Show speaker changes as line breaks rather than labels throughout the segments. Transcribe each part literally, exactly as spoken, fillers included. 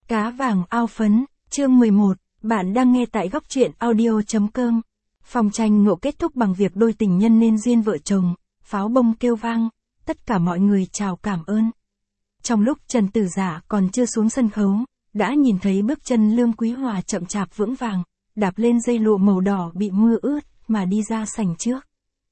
Cá vàng ao phấn, chương mười một, bạn đang nghe tại góc truyện audio.com. Phòng tranh ngộ kết thúc bằng việc đôi tình nhân nên duyên vợ chồng, pháo bông kêu vang, tất cả mọi người chào cảm ơn. Trong lúc Trần Tử Dạ còn chưa xuống sân khấu, đã nhìn thấy bước chân Lương Quý Hòa chậm chạp vững vàng, đạp lên dây lụa màu đỏ bị mưa ướt, mà đi ra sảnh trước.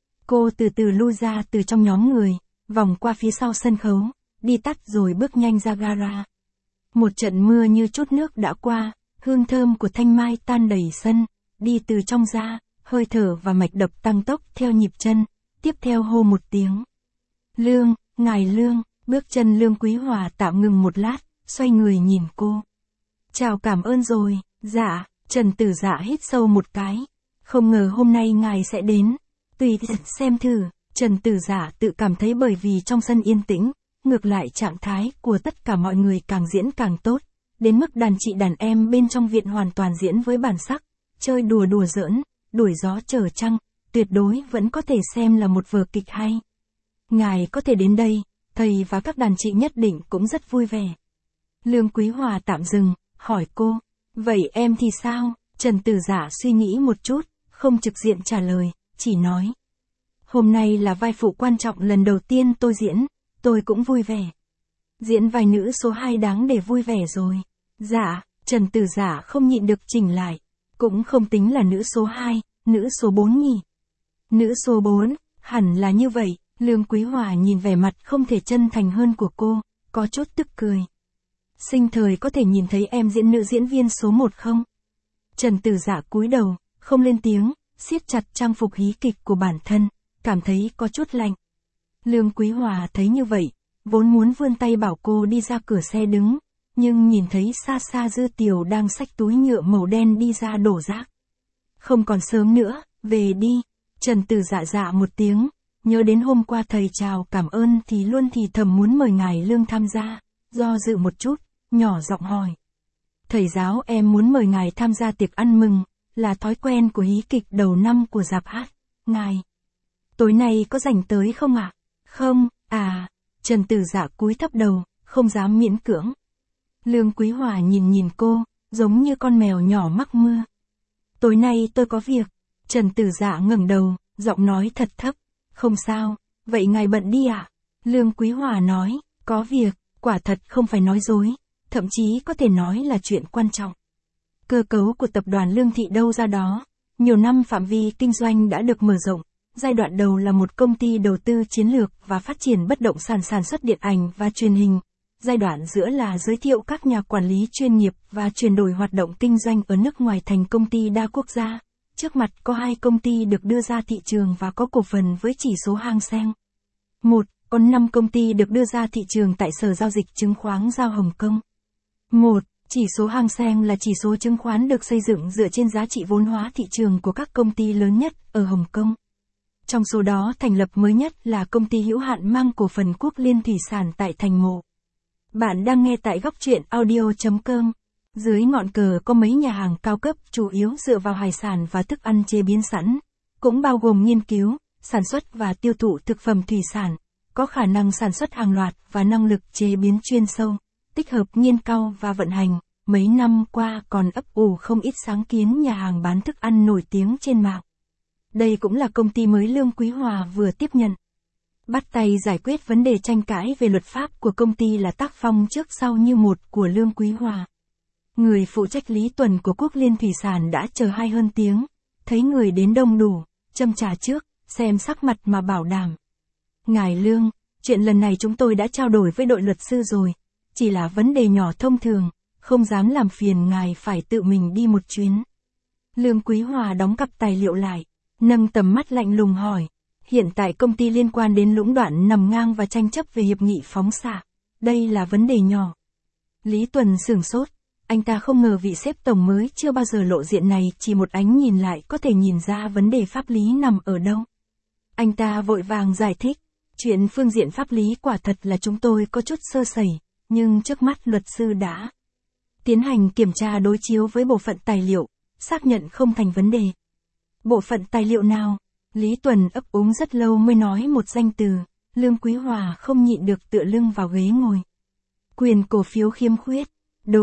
Cô từ từ lui ra từ trong nhóm người, vòng qua phía sau sân khấu, đi tắt rồi bước nhanh ra gara. Một trận mưa như chút nước đã qua, hương thơm của thanh mai tan đầy sân, đi từ trong ra, hơi thở và mạch đập tăng tốc theo nhịp chân, tiếp theo hô một tiếng. Lương, ngài Lương, bước chân Lương Quý Hòa tạm ngừng một lát, xoay người nhìn cô. Chào cảm ơn rồi, dạ, Trần Tử Dạ hít sâu một cái. Không ngờ hôm nay ngài sẽ đến. Tùy xem thử, Trần Tử Dạ tự cảm thấy bởi vì trong sân yên tĩnh, ngược lại trạng thái của tất cả mọi người càng diễn càng tốt, đến mức đàn chị đàn em bên trong viện hoàn toàn diễn với bản sắc, chơi đùa đùa giỡn, đuổi gió chở trăng, tuyệt đối vẫn có thể xem là một vở kịch hay. Ngài có thể đến đây, thầy và các đàn chị nhất định cũng rất vui vẻ. Lương Quý Hòa tạm dừng, hỏi cô, vậy em thì sao? Trần Tử Dạ suy nghĩ một chút, không trực diện trả lời, chỉ nói. Hôm nay là vai phụ quan trọng lần đầu tiên tôi diễn, tôi cũng vui vẻ. Diễn vai nữ số hai đáng để vui vẻ rồi. Dạ, Trần Tử Dạ không nhịn được chỉnh lại, cũng không tính là nữ số hai, nữ số bốn nhỉ. Nữ số bốn, hẳn là như vậy. Lương Quý Hòa nhìn vẻ mặt không thể chân thành hơn của cô, có chút tức cười. Sinh thời có thể nhìn thấy em diễn nữ diễn viên số một không? Trần Tử Dạ cúi đầu, không lên tiếng, siết chặt trang phục hí kịch của bản thân, cảm thấy có chút lạnh. Lương Quý Hòa thấy như vậy, vốn muốn vươn tay bảo cô đi ra cửa xe đứng, nhưng nhìn thấy xa xa Dư Tiểu đang xách túi nhựa màu đen đi ra đổ rác. Không còn sớm nữa, về đi. Trần Tử Dạ dạ một tiếng, nhớ đến hôm qua thầy chào cảm ơn thì luôn thì thầm muốn mời ngài Lương tham gia, do dự một chút, nhỏ giọng hỏi. Thầy giáo em muốn mời ngài tham gia tiệc ăn mừng, là thói quen của hí kịch đầu năm của rạp hát, ngài. Tối nay có rảnh tới không ạ? À? Không, à, Trần Tử Dạ cúi thấp đầu, không dám miễn cưỡng. Lương Quý Hòa nhìn nhìn cô, giống như con mèo nhỏ mắc mưa. Tối nay tôi có việc. Trần Tử Dạ ngẩng đầu, giọng nói thật thấp. Không sao, vậy ngài bận đi ạ? À? Lương Quý Hòa nói, có việc, quả thật không phải nói dối, thậm chí có thể nói là chuyện quan trọng. Cơ cấu của tập đoàn Lương Thị đâu ra đó, nhiều năm phạm vi kinh doanh đã được mở rộng. Giai đoạn đầu là một công ty đầu tư chiến lược và phát triển bất động sản sản xuất điện ảnh và truyền hình. Giai đoạn giữa là giới thiệu các nhà quản lý chuyên nghiệp và chuyển đổi hoạt động kinh doanh ở nước ngoài thành công ty đa quốc gia. Trước mặt có hai công ty được đưa ra thị trường và có cổ phần với chỉ số Hang Seng. Một, còn năm công ty được đưa ra thị trường tại Sở Giao dịch Chứng khoán Giao Hồng Kông. Một, chỉ số Hang Seng là chỉ số chứng khoán được xây dựng dựa trên giá trị vốn hóa thị trường của các công ty lớn nhất ở Hồng Kông. Trong số đó thành lập mới nhất là công ty hữu hạn mang cổ phần Quốc Liên Thủy sản tại Thành Mộ. Bạn đang nghe tại góc truyện audio.com. Dưới ngọn cờ có mấy nhà hàng cao cấp chủ yếu dựa vào hải sản và thức ăn chế biến sẵn, cũng bao gồm nghiên cứu, sản xuất và tiêu thụ thực phẩm thủy sản, có khả năng sản xuất hàng loạt và năng lực chế biến chuyên sâu, tích hợp nghiên cứu và vận hành. Mấy năm qua còn ấp ủ không ít sáng kiến nhà hàng bán thức ăn nổi tiếng trên mạng. Đây cũng là công ty mới Lương Quý Hòa vừa tiếp nhận. Bắt tay giải quyết vấn đề tranh cãi về luật pháp của công ty là tác phong trước sau như một của Lương Quý Hòa. Người phụ trách Lý Tuần của Quốc Liên Thủy sản đã chờ hai hơn tiếng, thấy người đến đông đủ, châm trà trước, xem sắc mặt mà bảo đảm. Ngài Lương, chuyện lần này chúng tôi đã trao đổi với đội luật sư rồi, chỉ là vấn đề nhỏ thông thường, không dám làm phiền ngài phải tự mình đi một chuyến. Lương Quý Hòa đóng cặp tài liệu lại, nâng tầm mắt lạnh lùng hỏi, hiện tại công ty liên quan đến lũng đoạn nằm ngang và tranh chấp về hiệp nghị phóng xạ, đây là vấn đề nhỏ. Lý Tuần sửng sốt, anh ta không ngờ vị sếp tổng mới chưa bao giờ lộ diện này chỉ một ánh nhìn lại có thể nhìn ra vấn đề pháp lý nằm ở đâu. Anh ta vội vàng giải thích, chuyện phương diện pháp lý quả thật là chúng tôi có chút sơ sẩy, nhưng trước mắt luật sư đã tiến hành kiểm tra đối chiếu với bộ phận tài liệu, xác nhận không thành vấn đề. Bộ phận tài liệu nào? Lý Tuần ấp úng rất lâu mới nói một danh từ, Lương Quý Hòa không nhịn được tựa lưng vào ghế ngồi. Quyền cổ phiếu khiếm khuyết. Đúng,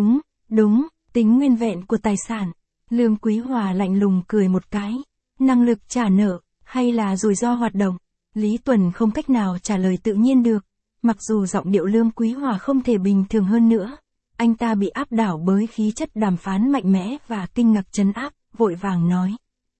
Đúng, tính nguyên vẹn của tài sản. Lương Quý Hòa lạnh lùng cười một cái. Năng lực trả nợ, hay là rủi ro hoạt động? Lý Tuần không cách nào trả lời tự nhiên được. Mặc dù giọng điệu Lương Quý Hòa không thể bình thường hơn nữa. Anh ta bị áp đảo bởi khí chất đàm phán mạnh mẽ và kinh ngạc trấn áp, vội vàng nói.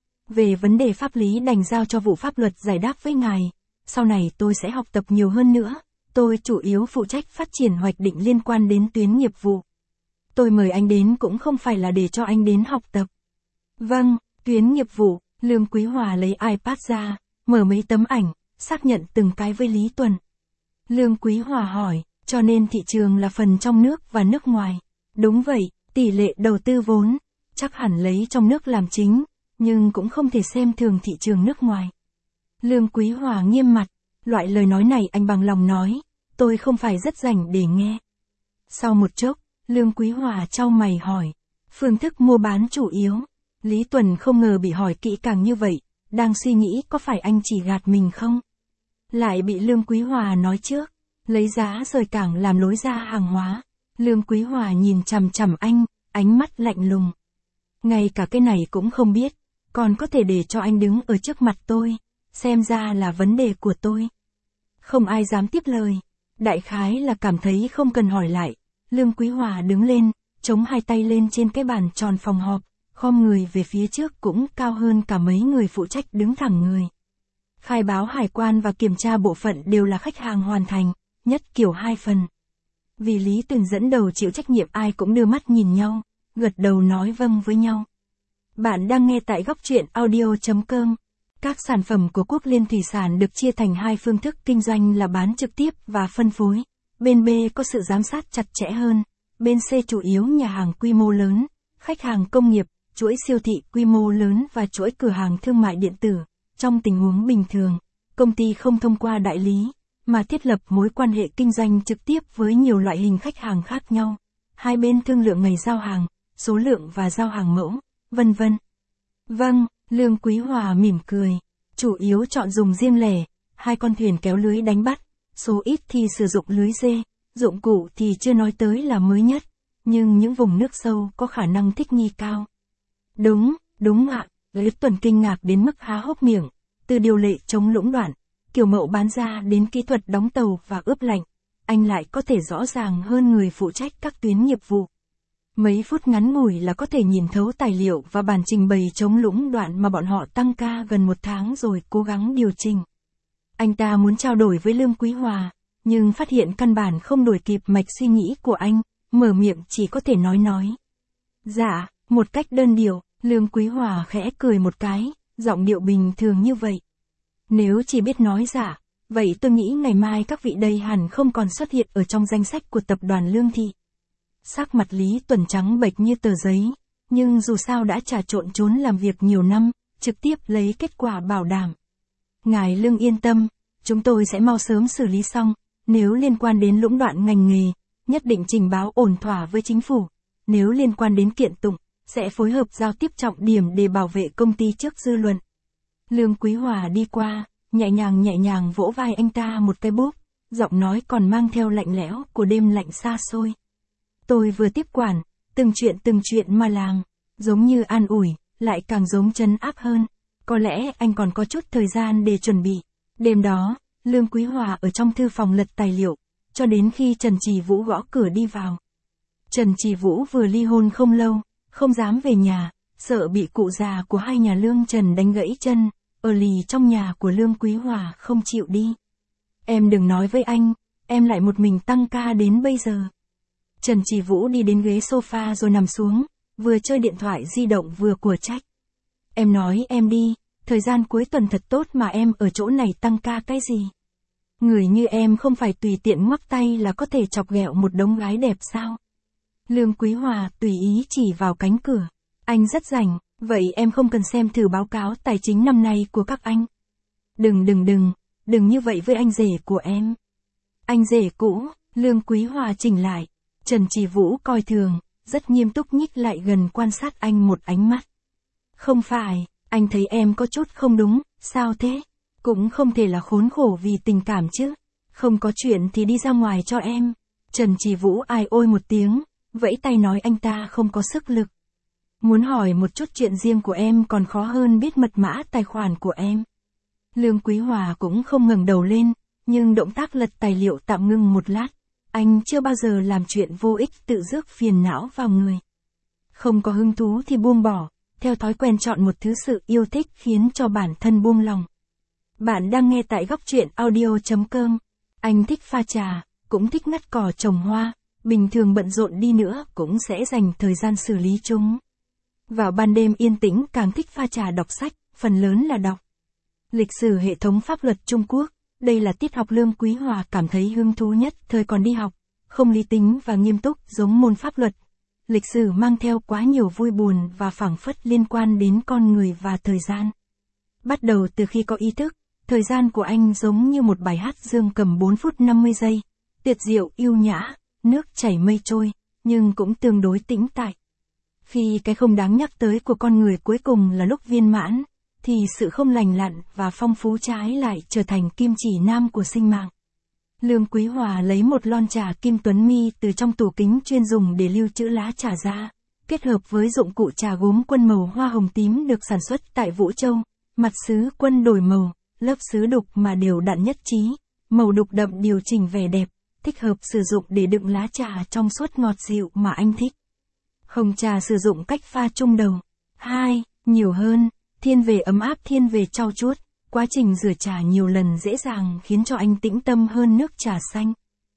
Về vấn đề pháp lý đành giao cho vụ pháp luật giải đáp với ngài. Sau này tôi sẽ học tập nhiều hơn nữa. Tôi chủ yếu phụ trách phát triển hoạch định liên quan đến tuyến nghiệp vụ. Tôi mời anh đến cũng không phải là để cho anh đến học tập. Vâng, tuyến nghiệp vụ. Lương Quý Hòa lấy iPad ra, mở mấy tấm ảnh, xác nhận từng cái với Lý Tuần. Lương Quý Hòa hỏi, cho nên thị trường là phần trong nước và nước ngoài. Đúng vậy, tỷ lệ đầu tư vốn, chắc hẳn lấy trong nước làm chính, nhưng cũng không thể xem thường thị trường nước ngoài. Lương Quý Hòa nghiêm mặt, loại lời nói này anh bằng lòng nói, tôi không phải rất rảnh để nghe. Sau một chốc, Lương Quý Hòa chau mày hỏi, phương thức mua bán chủ yếu. Lý Tuần không ngờ bị hỏi kỹ càng như vậy, đang suy nghĩ có phải anh chỉ gạt mình không? Lại bị Lương Quý Hòa nói trước, lấy giá rời cảng làm lối ra hàng hóa. Lương Quý Hòa nhìn chằm chằm anh, ánh mắt lạnh lùng. Ngay cả cái này cũng không biết, còn có thể để cho anh đứng ở trước mặt tôi, xem ra là vấn đề của tôi. Không ai dám tiếp lời, đại khái là cảm thấy không cần hỏi lại. Lương Quý Hòa đứng lên, chống hai tay lên trên cái bàn tròn phòng họp, khom người về phía trước cũng cao hơn cả mấy người phụ trách đứng thẳng người. Khai báo hải quan và kiểm tra bộ phận đều là khách hàng hoàn thành, nhất kiểu hai phần. Vì Lý Tuần dẫn đầu chịu trách nhiệm ai cũng đưa mắt nhìn nhau, gật đầu nói vâng với nhau. Bạn đang nghe tại góc truyện audio chấm com. Các sản phẩm của Quốc Liên Thủy Sản được chia thành hai phương thức kinh doanh là bán trực tiếp và phân phối. Bên B có sự giám sát chặt chẽ hơn. Bên C chủ yếu nhà hàng quy mô lớn, khách hàng công nghiệp, chuỗi siêu thị quy mô lớn và chuỗi cửa hàng thương mại điện tử. Trong tình huống bình thường, công ty không thông qua đại lý, mà thiết lập mối quan hệ kinh doanh trực tiếp với nhiều loại hình khách hàng khác nhau. Hai bên thương lượng ngày giao hàng, số lượng và giao hàng mẫu, vân vân. Vâng, Lương Quý Hòa mỉm cười. Chủ yếu chọn dùng riêng lẻ, hai con thuyền kéo lưới đánh bắt, số ít thì sử dụng lưới dê, dụng cụ thì chưa nói tới là mới nhất, nhưng những vùng nước sâu có khả năng thích nghi cao. Đúng, đúng ạ. Lý Tuần kinh ngạc đến mức há hốc miệng, từ điều lệ chống lũng đoạn, kiểu mẫu bán ra đến kỹ thuật đóng tàu và ướp lạnh, anh lại có thể rõ ràng hơn người phụ trách các tuyến nghiệp vụ. Mấy phút ngắn ngủi là có thể nhìn thấu tài liệu và bản trình bày chống lũng đoạn mà bọn họ tăng ca gần một tháng rồi cố gắng điều chỉnh. Anh ta muốn trao đổi với Lương Quý Hòa, nhưng phát hiện căn bản không đuổi kịp mạch suy nghĩ của anh, mở miệng chỉ có thể nói nói. Dạ, một cách đơn điệu. Lương Quý Hòa khẽ cười một cái, giọng điệu bình thường như vậy. Nếu chỉ biết nói dạ, vậy tôi nghĩ ngày mai các vị đây hẳn không còn xuất hiện ở trong danh sách của tập đoàn Lương Thị. Sắc mặt Lý Tuần trắng bệch như tờ giấy, nhưng dù sao đã trà trộn trốn làm việc nhiều năm, trực tiếp lấy kết quả bảo đảm. Ngài Lương yên tâm, chúng tôi sẽ mau sớm xử lý xong, nếu liên quan đến lũng đoạn ngành nghề, nhất định trình báo ổn thỏa với chính phủ, nếu liên quan đến kiện tụng, sẽ phối hợp giao tiếp trọng điểm để bảo vệ công ty trước dư luận. Lương Quý Hòa đi qua, nhẹ nhàng nhẹ nhàng vỗ vai anh ta một cái bốp, giọng nói còn mang theo lạnh lẽo của đêm lạnh xa xôi. Tôi vừa tiếp quản, từng chuyện từng chuyện mà làm, giống như an ủi, lại càng giống trấn áp hơn. Có lẽ anh còn có chút thời gian để chuẩn bị. Đêm đó, Lương Quý Hòa ở trong thư phòng lật tài liệu, cho đến khi Trần Trì Vũ gõ cửa đi vào. Trần Trì Vũ vừa ly hôn không lâu, không dám về nhà, sợ bị cụ già của hai nhà Lương Trần đánh gãy chân, ở lì trong nhà của Lương Quý Hòa không chịu đi. Em đừng nói với anh, em lại một mình tăng ca đến bây giờ. Trần Trì Vũ đi đến ghế sofa rồi nằm xuống, vừa chơi điện thoại di động vừa của trách. Em nói em đi, thời gian cuối tuần thật tốt mà em ở chỗ này tăng ca cái gì? Người như em không phải tùy tiện ngoắc tay là có thể chọc ghẹo một đống gái đẹp sao? Lương Quý Hòa tùy ý chỉ vào cánh cửa. Anh rất rảnh, vậy em không cần xem thử báo cáo tài chính năm nay của các anh. Đừng đừng đừng, đừng như vậy với anh rể của em. Anh rể cũ, Lương Quý Hòa chỉnh lại. Trần Trì Vũ coi thường, rất nghiêm túc nhích lại gần quan sát anh một ánh mắt. Không phải, anh thấy em có chút không đúng, sao thế? Cũng không thể là khốn khổ vì tình cảm chứ. Không có chuyện thì đi ra ngoài cho em. Trần Trì Vũ ai ôi một tiếng, vẫy tay nói anh ta không có sức lực. Muốn hỏi một chút chuyện riêng của em còn khó hơn biết mật mã tài khoản của em. Lương Quý Hòa cũng không ngẩng đầu lên, nhưng động tác lật tài liệu tạm ngưng một lát. Anh chưa bao giờ làm chuyện vô ích tự rước phiền não vào người. Không có hứng thú thì buông bỏ, theo thói quen chọn một thứ sự yêu thích khiến cho bản thân buông lòng. Bạn đang nghe tại góc truyện audio chấm com. Anh thích pha trà, cũng thích ngắt cỏ trồng hoa, bình thường bận rộn đi nữa cũng sẽ dành thời gian xử lý chúng. Vào ban đêm yên tĩnh càng thích pha trà đọc sách, phần lớn là đọc lịch sử hệ thống pháp luật Trung Quốc. Đây là tiết học Lương Quý Hòa cảm thấy hứng thú nhất thời còn đi học, không lý tính và nghiêm túc giống môn pháp luật. Lịch sử mang theo quá nhiều vui buồn và phảng phất liên quan đến con người và thời gian. Bắt đầu từ khi có ý thức, thời gian của anh giống như một bài hát dương cầm bốn phút năm mươi giây, tuyệt diệu yêu nhã, nước chảy mây trôi, nhưng cũng tương đối tĩnh tại. Khi cái không đáng nhắc tới của con người cuối cùng là lúc viên mãn, thì sự không lành lặn và phong phú trái lại trở thành kim chỉ nam của sinh mạng. Lương Quý Hòa lấy một lon trà Kim Tuấn Mi từ trong tủ kính chuyên dùng để lưu trữ lá trà ra, kết hợp với dụng cụ trà gốm quân màu hoa hồng tím được sản xuất tại Vũ Châu, mặt sứ quân đổi màu, lớp sứ đục mà đều đặn nhất trí, màu đục đậm điều chỉnh vẻ đẹp, thích hợp sử dụng để đựng lá trà trong suốt ngọt dịu mà anh thích. Hồng trà sử dụng cách pha trung đầu. hai. Nhiều hơn, thiên về ấm áp thiên về trau chuốt, quá trình rửa trà nhiều lần dễ dàng khiến cho anh tĩnh tâm hơn nước trà xanh.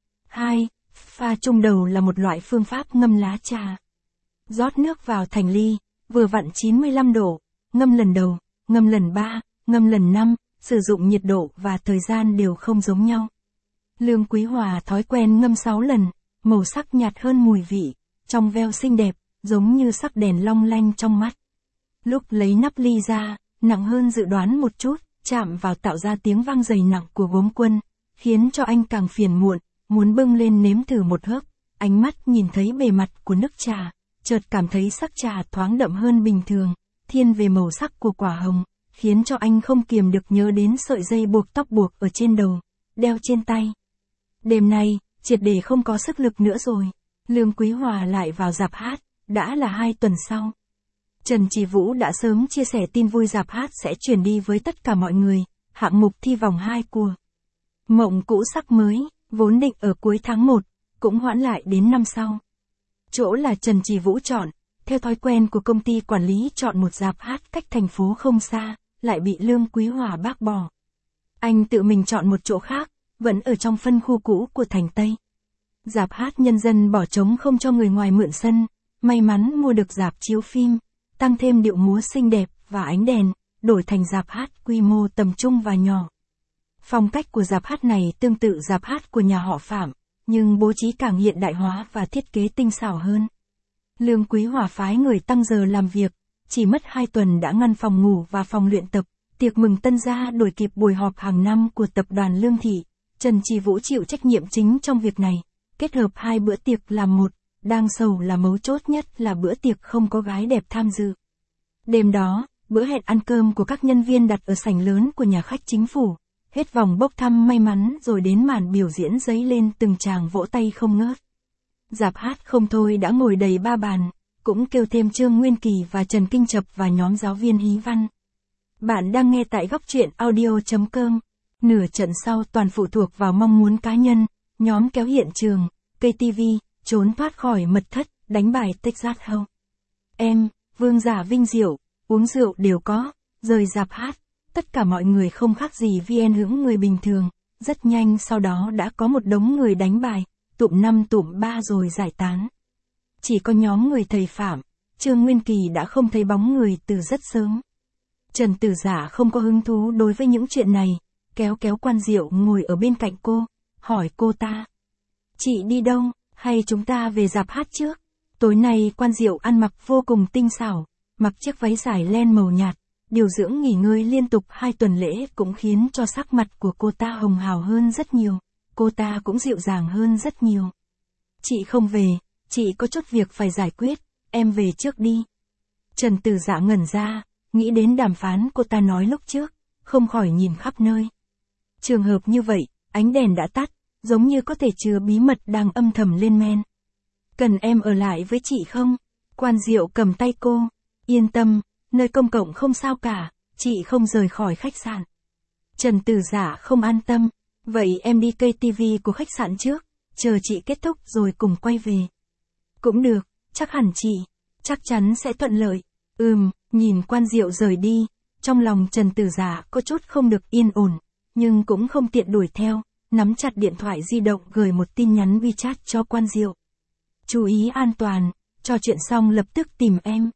hai. Pha trung đầu là một loại phương pháp ngâm lá trà. Rót nước vào thành ly, vừa vặn chín mươi lăm độ, ngâm lần đầu, ngâm lần ba, ngâm lần năm, sử dụng nhiệt độ và thời gian đều không giống nhau. Lương Quý Hòa thói quen ngâm sáu lần, màu sắc nhạt hơn mùi vị, trong veo xinh đẹp, giống như sắc đèn long lanh trong mắt. Lúc lấy nắp ly ra, nặng hơn dự đoán một chút, chạm vào tạo ra tiếng vang dày nặng của gốm quân, khiến cho anh càng phiền muộn, muốn bưng lên nếm thử một hớp, ánh mắt nhìn thấy bề mặt của nước trà, chợt cảm thấy sắc trà thoáng đậm hơn bình thường, thiên về màu sắc của quả hồng, khiến cho anh không kiềm được nhớ đến sợi dây buộc tóc buộc ở trên đầu, đeo trên tay. Đêm nay, triệt để không có sức lực nữa rồi, Lương Quý Hòa lại vào rạp hát, đã là hai tuần sau. Trần Chỉ Vũ đã sớm chia sẻ tin vui rạp hát sẽ chuyển đi với tất cả mọi người, hạng mục thi vòng hai của Mộng Cũ Sắc Mới, vốn định ở cuối tháng một, cũng hoãn lại đến năm sau. Chỗ là Trần Chỉ Vũ chọn, theo thói quen của công ty quản lý chọn một rạp hát cách thành phố không xa, lại bị Lương Quý Hòa bác bỏ. Anh tự mình chọn một chỗ khác, vẫn ở trong phân khu cũ của thành Tây. Rạp hát nhân dân bỏ trống không cho người ngoài mượn sân, may mắn mua được rạp chiếu phim, tăng thêm điệu múa xinh đẹp và ánh đèn, đổi thành rạp hát quy mô tầm trung và nhỏ. Phong cách của rạp hát này tương tự rạp hát của nhà họ Phạm, nhưng bố trí càng hiện đại hóa và thiết kế tinh xảo hơn. Lương Quý Hòa phái người tăng giờ làm việc, chỉ mất hai tuần đã ngăn phòng ngủ và phòng luyện tập, tiệc mừng tân gia đuổi kịp buổi họp hàng năm của tập đoàn Lương Thị. Trần Chỉ Vũ chịu trách nhiệm chính trong việc này, kết hợp hai bữa tiệc làm một, đang sầu là mấu chốt nhất là bữa tiệc không có gái đẹp tham dự. Đêm đó, bữa hẹn ăn cơm của các nhân viên đặt ở sảnh lớn của nhà khách chính phủ, hết vòng bốc thăm may mắn rồi đến màn biểu diễn dấy lên từng tràng vỗ tay không ngớt. Rạp hát không thôi đã ngồi đầy ba bàn, cũng kêu thêm Trương Nguyên Kỳ và Trần Kinh Chập và nhóm giáo viên hí văn. Bạn đang nghe tại góc truyện audio chấm com. Nửa trận sau toàn phụ thuộc vào mong muốn cá nhân, nhóm kéo hiện trường, cây tivi, trốn thoát khỏi mật thất, đánh bài Texas Hold'em. Em, vương giả vinh diệu, uống rượu đều có, rời rạp hát, tất cả mọi người không khác gì viên hững người bình thường, rất nhanh sau đó đã có một đống người đánh bài, tụm năm tụm ba rồi giải tán. Chỉ có nhóm người thầy Phạm, Trương Nguyên Kỳ đã không thấy bóng người từ rất sớm. Trần Tử Giả không có hứng thú đối với những chuyện này, kéo kéo Quan Diệu ngồi ở bên cạnh cô, hỏi cô ta. Chị đi đâu, hay chúng ta về rạp hát trước? Tối nay Quan Diệu ăn mặc vô cùng tinh xảo, mặc chiếc váy dài len màu nhạt, điều dưỡng nghỉ ngơi liên tục hai tuần lễ cũng khiến cho sắc mặt của cô ta hồng hào hơn rất nhiều, cô ta cũng dịu dàng hơn rất nhiều. Chị không về, chị có chút việc phải giải quyết, em về trước đi. Trần Tử Dạ ngẩn ra, nghĩ đến đàm phán cô ta nói lúc trước, không khỏi nhìn khắp nơi. Trường hợp như vậy, ánh đèn đã tắt, giống như có thể chứa bí mật đang âm thầm lên men. Cần em ở lại với chị không? Quan Diệu cầm tay cô. Yên tâm, nơi công cộng không sao cả, chị không rời khỏi khách sạn. Trần Tử Dạ không an tâm. Vậy em đi cây tivi của khách sạn trước, chờ chị kết thúc rồi cùng quay về. Cũng được, chắc hẳn chị, chắc chắn sẽ thuận lợi. Ừm, nhìn Quan Diệu rời đi, trong lòng Trần Tử Dạ có chút không được yên ổn, nhưng cũng không tiện đuổi theo, nắm chặt điện thoại di động gửi một tin nhắn WeChat cho Quan Diệu. Chú ý an toàn, trò chuyện xong lập tức tìm em.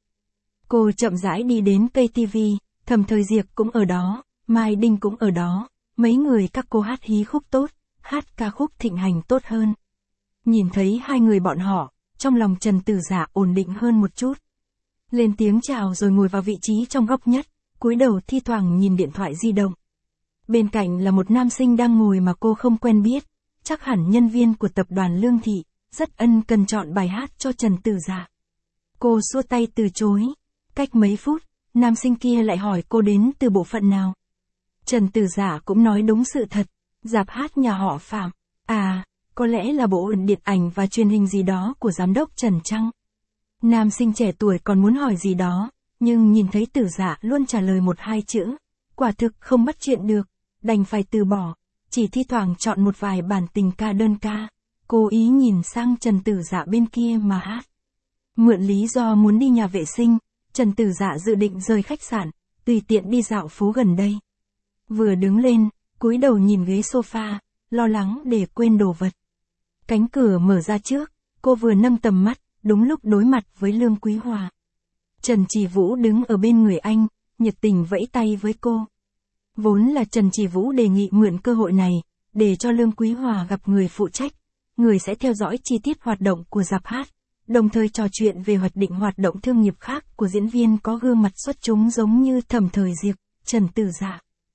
Cô chậm rãi đi đến cây tivi, Thẩm Thời Diệp cũng ở đó, Mai Đinh cũng ở đó, mấy người các cô hát hí khúc tốt, hát ca khúc thịnh hành tốt hơn. Nhìn thấy hai người bọn họ, trong lòng Trần Tử Dạ ổn định hơn một chút. Lên tiếng chào rồi ngồi vào vị trí trong góc nhất, cúi đầu thi thoảng nhìn điện thoại di động. Bên cạnh là một nam sinh đang ngồi mà cô không quen biết, chắc hẳn nhân viên của tập đoàn Lương Thị, rất ân cần chọn bài hát cho Trần Tử Dạ. Cô xua tay từ chối. Cách mấy phút, nam sinh kia lại hỏi cô đến từ bộ phận nào. Trần Tử Dạ cũng nói đúng sự thật, rạp hát nhà họ Phạm. À, có lẽ là bộ điện ảnh và truyền hình gì đó của giám đốc Trần Trăng. Nam sinh trẻ tuổi còn muốn hỏi gì đó, nhưng nhìn thấy Tử Dạ luôn trả lời một hai chữ, quả thực không bắt chuyện được, đành phải từ bỏ, chỉ thi thoảng chọn một vài bản tình ca đơn ca, cố ý nhìn sang Trần Tử Dạ bên kia mà hát. Mượn lý do muốn đi nhà vệ sinh, Trần Tử Dạ dự định rời khách sạn, tùy tiện đi dạo phố gần đây. Vừa đứng lên, cúi đầu nhìn ghế sofa, lo lắng để quên đồ vật. Cánh cửa mở ra trước, cô vừa nâng tầm mắt, đúng lúc đối mặt với Lương Quý Hòa. Trần Chỉ Vũ đứng ở bên người anh, nhiệt tình vẫy tay với cô. Vốn là Trần Chỉ Vũ đề nghị mượn cơ hội này, để cho Lương Quý Hòa gặp người phụ trách, người sẽ theo dõi chi tiết hoạt động của rạp hát, đồng thời trò chuyện về hoạch định hoạt động thương nghiệp khác của diễn viên có gương mặt xuất chúng giống như Thẩm Thời Diệp, Trần Tử Dạ.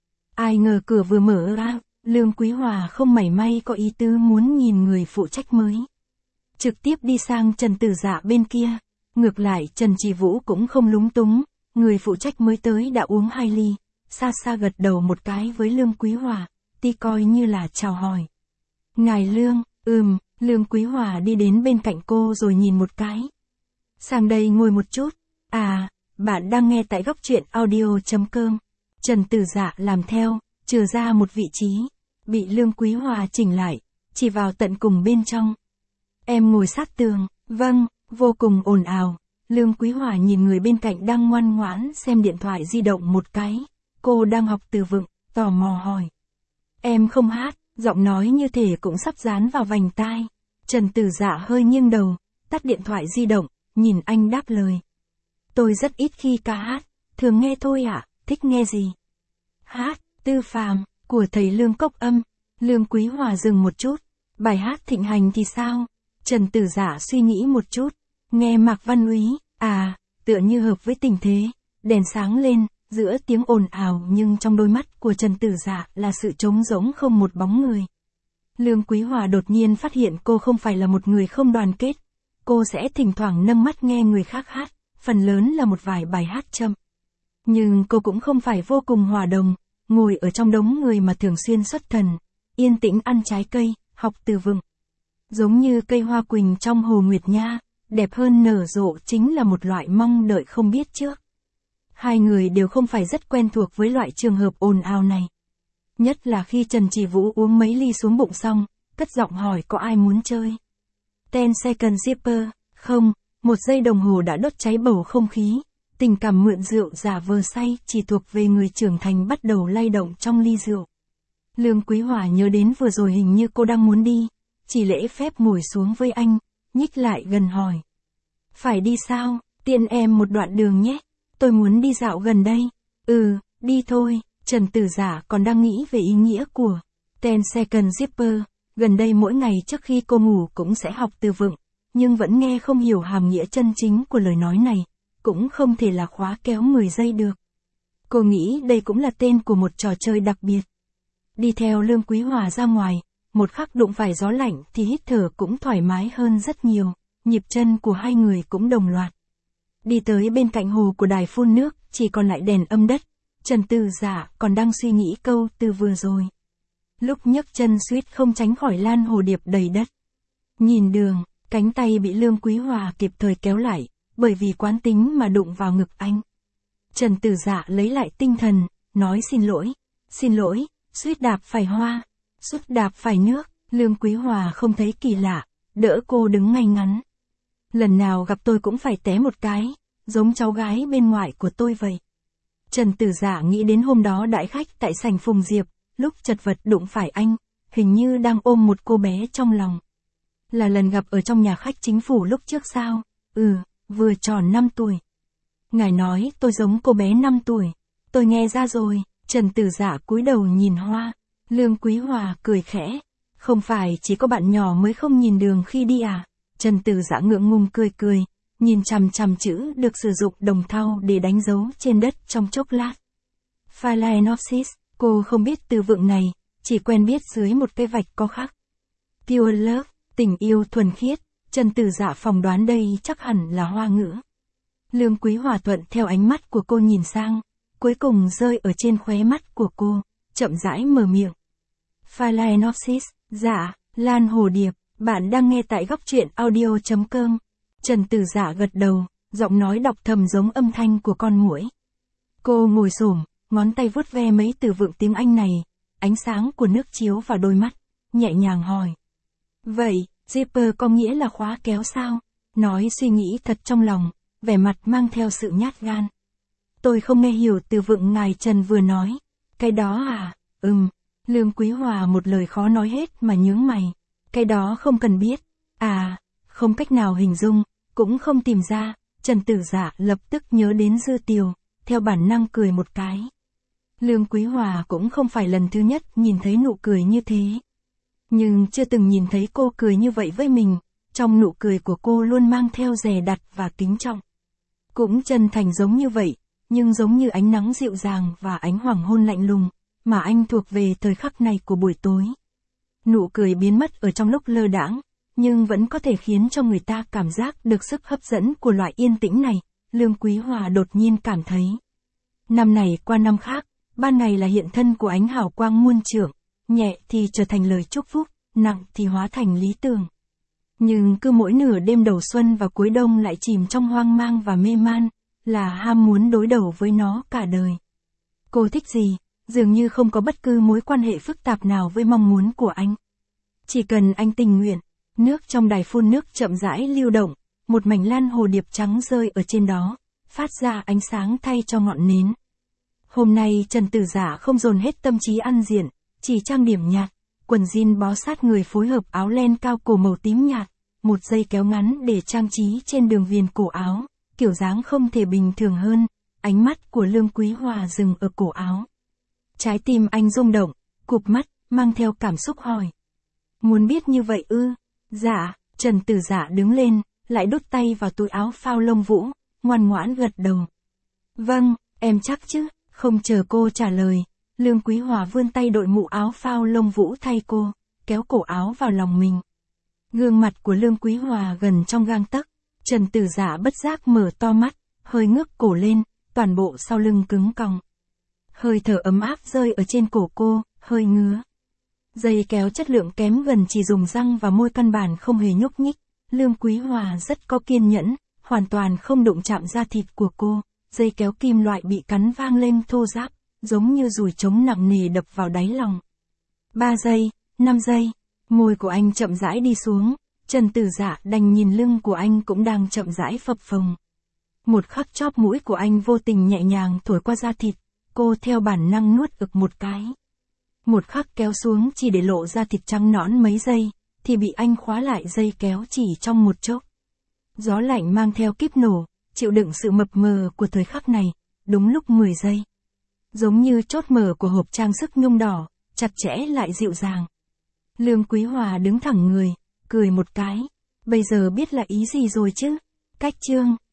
Ai ngờ cửa vừa mở ra, Lương Quý Hòa không mảy may có ý tứ muốn nhìn người phụ trách mới. Trực tiếp đi sang Trần Tử Dạ bên kia. Ngược lại Trần Chỉ Vũ cũng không lúng túng, người phụ trách mới tới đã uống hai ly, xa xa gật đầu một cái với Lương Quý Hòa, ti coi như là chào hỏi. Ngài Lương, ừm, Lương Quý Hòa đi đến bên cạnh cô rồi nhìn một cái. Sang đây ngồi một chút. À, bạn đang nghe tại góc truyện audio chấm com. Trần Tử Dạ làm theo, chừa ra một vị trí, bị Lương Quý Hòa chỉnh lại, chỉ vào tận cùng bên trong. Em ngồi sát tường, vâng, vô cùng ồn ào. Lương Quý Hòa nhìn người bên cạnh đang ngoan ngoãn xem điện thoại di động một cái. Cô đang học từ vựng, tò mò hỏi. Em không hát, giọng nói như thể cũng sắp dán vào vành tai. Trần Tử Dạ hơi nghiêng đầu, tắt điện thoại di động, nhìn anh đáp lời. Tôi rất ít khi ca hát, thường nghe thôi ạ, à, thích nghe gì? Hát, Tư Phàm, của thầy Lương Cốc Âm. Lương Quý Hòa dừng một chút. Bài hát thịnh hành thì sao? Trần Tử Dạ suy nghĩ một chút. Nghe Mạc Văn Úy, à, tựa như hợp với tình thế. Đèn sáng lên, giữa tiếng ồn ào nhưng trong đôi mắt của Trần Tử Dạ là sự trống rỗng không một bóng người. Lương Quý Hòa đột nhiên phát hiện cô không phải là một người không đoàn kết. Cô sẽ thỉnh thoảng nâng mắt nghe người khác hát, phần lớn là một vài bài hát chậm. Nhưng cô cũng không phải vô cùng hòa đồng, ngồi ở trong đống người mà thường xuyên xuất thần, yên tĩnh ăn trái cây, học từ vựng. Giống như cây hoa quỳnh trong Hồ Nguyệt Nha, đẹp hơn nở rộ chính là một loại mong đợi không biết trước. Hai người đều không phải rất quen thuộc với loại trường hợp ồn ào này. Nhất là khi Trần Chỉ Vũ uống mấy ly xuống bụng xong, cất giọng hỏi có ai muốn chơi. Ten second zipper, không, một giây đồng hồ đã đốt cháy bầu không khí. Tình cảm mượn rượu giả vờ say chỉ thuộc về người trưởng thành bắt đầu lay động trong ly rượu. Lương Quý Hòa nhớ đến vừa rồi hình như cô đang muốn đi, chỉ lễ phép ngồi xuống với anh, nhích lại gần hỏi. Phải đi sao, tiện em một đoạn đường nhé, tôi muốn đi dạo gần đây. Ừ, đi thôi. Trần Tử Dạ còn đang nghĩ về ý nghĩa của ten second zipper, gần đây mỗi ngày trước khi cô ngủ cũng sẽ học từ vựng, nhưng vẫn nghe không hiểu hàm nghĩa chân chính của lời nói này, cũng không thể là khóa kéo mười giây được. Cô nghĩ đây cũng là tên của một trò chơi đặc biệt. Đi theo Lương Quý Hòa ra ngoài, một khắc đụng phải gió lạnh thì hít thở cũng thoải mái hơn rất nhiều, nhịp chân của hai người cũng đồng loạt. Đi tới bên cạnh hồ của đài phun nước, chỉ còn lại đèn âm đất. Trần Tử Dạ còn đang suy nghĩ câu từ vừa rồi. Lúc nhấc chân suýt không tránh khỏi lan hồ điệp đầy đất. Nhìn đường, Cánh tay bị Lương Quý Hòa kịp thời kéo lại, bởi vì quán tính mà đụng vào ngực anh. Trần Tử Dạ lấy lại tinh thần, nói xin lỗi, xin lỗi, suýt đạp phải hoa, suýt đạp phải nước. Lương Quý Hòa không thấy kỳ lạ, đỡ cô đứng ngay ngắn. Lần nào gặp tôi cũng phải té một cái, giống cháu gái bên ngoài của tôi vậy. Trần Tử Dạ nghĩ đến hôm đó đãi khách tại sảnh Phùng Diệp, lúc chật vật đụng phải anh, hình như đang ôm một cô bé trong lòng. Là lần gặp ở trong nhà khách chính phủ lúc trước sao? Ừ, vừa tròn năm tuổi. Ngài nói tôi giống cô bé năm tuổi. Tôi nghe ra rồi. Trần Tử Dạ cúi đầu nhìn hoa. Lương Quý Hòa cười khẽ. Không phải chỉ có bạn nhỏ mới không nhìn đường khi đi à? Trần Tử Dạ ngượng ngùng cười cười, nhìn chằm chằm chữ được sử dụng đồng thau để đánh dấu trên đất trong chốc lát. Phalaenopsis, cô không biết từ vựng này, chỉ quen biết dưới một cái vạch có khắc. Pure love, tình yêu thuần khiết. Trần Tử Dạ phỏng đoán đây chắc hẳn là hoa ngữ. Lương Quý Hòa thuận theo ánh mắt của cô nhìn sang, cuối cùng rơi ở trên khóe mắt của cô, chậm rãi mở miệng. Phalaenopsis, dạ, lan hồ điệp, bạn đang nghe tại góc truyện audio chấm com. Trần Tử Dạ gật đầu, giọng nói đọc thầm giống âm thanh của con muỗi. Cô ngồi xổm, ngón tay vuốt ve mấy từ vựng tiếng Anh này, ánh sáng của nước chiếu vào đôi mắt, nhẹ nhàng hỏi. Vậy, zipper có nghĩa là khóa kéo sao? Nói suy nghĩ thật trong lòng, vẻ mặt mang theo sự nhát gan. Tôi không nghe hiểu từ vựng ngài Trần vừa nói. Cái đó à? Ừm. Lương Quý Hòa một lời khó nói hết mà nhướng mày. Cái đó không cần biết. À, không cách nào hình dung, cũng không tìm ra. Trần Tử Dạ lập tức nhớ đến Dư Tiều, theo bản năng cười một cái. Lương Quý Hòa cũng không phải lần thứ nhất nhìn thấy nụ cười như thế. Nhưng chưa từng nhìn thấy cô cười như vậy với mình, trong nụ cười của cô luôn mang theo dè đặt và kính trọng. Cũng chân thành giống như vậy, nhưng giống như ánh nắng dịu dàng và ánh hoàng hôn lạnh lùng, mà anh thuộc về thời khắc này của buổi tối. Nụ cười biến mất ở trong lúc lơ đãng, nhưng vẫn có thể khiến cho người ta cảm giác được sức hấp dẫn của loại yên tĩnh này, Lương Quý Hòa đột nhiên cảm thấy. Năm này qua năm khác, ban ngày là hiện thân của ánh hào quang muôn trượng, nhẹ thì trở thành lời chúc phúc, nặng thì hóa thành lý tưởng. Nhưng cứ mỗi nửa đêm đầu xuân và cuối đông lại chìm trong hoang mang và mê man, là ham muốn đối đầu với nó cả đời. Cô thích gì, dường như không có bất cứ mối quan hệ phức tạp nào với mong muốn của anh. Chỉ cần anh tình nguyện, nước trong đài phun nước chậm rãi lưu động, một mảnh lan hồ điệp trắng rơi ở trên đó, phát ra ánh sáng thay cho ngọn nến. Hôm nay Trần Tử Dạ không dồn hết tâm trí ăn diện, chỉ trang điểm nhạt, quần jean bó sát người phối hợp áo len cao cổ màu tím nhạt, một dây kéo ngắn để trang trí trên đường viền cổ áo, kiểu dáng không thể bình thường hơn. Ánh mắt của Lương Quý Hòa dừng ở cổ áo. Trái tim anh rung động, cụp mắt, mang theo cảm xúc hỏi. Muốn biết như vậy ư? Dạ. Trần Tử Dạ đứng lên, lại đút tay vào túi áo phao lông vũ, ngoan ngoãn gật đầu. Vâng, em chắc chứ. Không chờ cô trả lời, Lương Quý Hòa vươn tay đội mũ áo phao lông vũ thay cô, kéo cổ áo vào lòng mình. Gương mặt của Lương Quý Hòa gần trong gang tấc, Trần Tử Dạ bất giác mở to mắt, hơi ngước cổ lên, toàn bộ sau lưng cứng còng. Hơi thở ấm áp rơi ở trên cổ cô, hơi ngứa. Dây kéo chất lượng kém gần chỉ dùng răng và môi căn bản không hề nhúc nhích. Lương Quý Hòa rất có kiên nhẫn, hoàn toàn không đụng chạm da thịt của cô. Dây kéo kim loại bị cắn vang lên thô ráp, giống như dùi trống nặng nề đập vào đáy lòng. Ba giây, năm giây, môi của anh chậm rãi đi xuống, Trần Tử Dạ đành nhìn lưng của anh cũng đang chậm rãi phập phồng. Một khắc chóp mũi của anh vô tình nhẹ nhàng thổi qua da thịt, cô theo bản năng nuốt ực một cái. Một khắc kéo xuống chỉ để lộ da thịt trắng nõn mấy giây, thì bị anh khóa lại dây kéo chỉ trong một chốc. Gió lạnh mang theo kíp nổ, chịu đựng sự mập mờ của thời khắc này, đúng lúc mười giây. Giống như chốt mở của hộp trang sức nhung đỏ, chặt chẽ lại dịu dàng. Lương Quý Hòa đứng thẳng người, cười một cái. Bây giờ biết là ý gì rồi chứ? Cách chương.